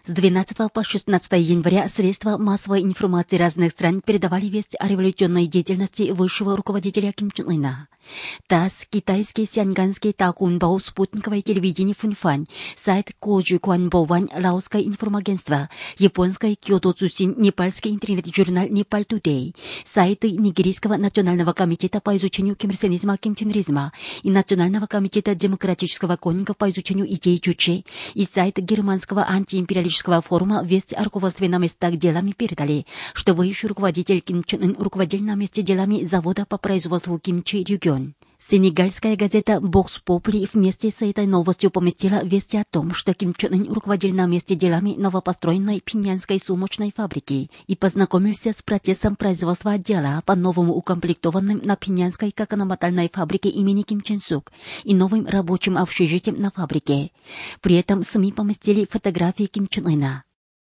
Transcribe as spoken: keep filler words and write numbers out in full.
С двенадцатого по шестнадцатое января средства массовой информации разных стран передавали весть о революционной деятельности высшего руководителя Ким Чен Ына. ТАСС, китайский Сянганский Тагунбао, спутниковое телевидение Фунфань, сайт Коджу Куанбовань, лаосское информагентство, японское Киото Цусин, непальский интернет-журнал Непал Тудей, сайты Нигерийского национального комитета по изучению кимрсенизма, кимченризма и Национального комитета демократического конника по изучению идей Чуче и сайт германского антиимпериалистического форума весть о руководстве на местах делами передали, что высший руководитель Ким Чен Ын руководил на месте делами завода по производству кимчи регион. Сенегальская газета «Бокс Попли» вместе с этой новостью поместила вести о том, что Ким Чен Ын руководил на месте делами новопостроенной пинянской сумочной фабрики и познакомился с процессом производства отдела по новому укомплектованным на пинянской кокономатальной фабрике имени Ким Чен Сук и новым рабочим общежитием на фабрике. При этом СМИ поместили фотографии Ким Чен Ына.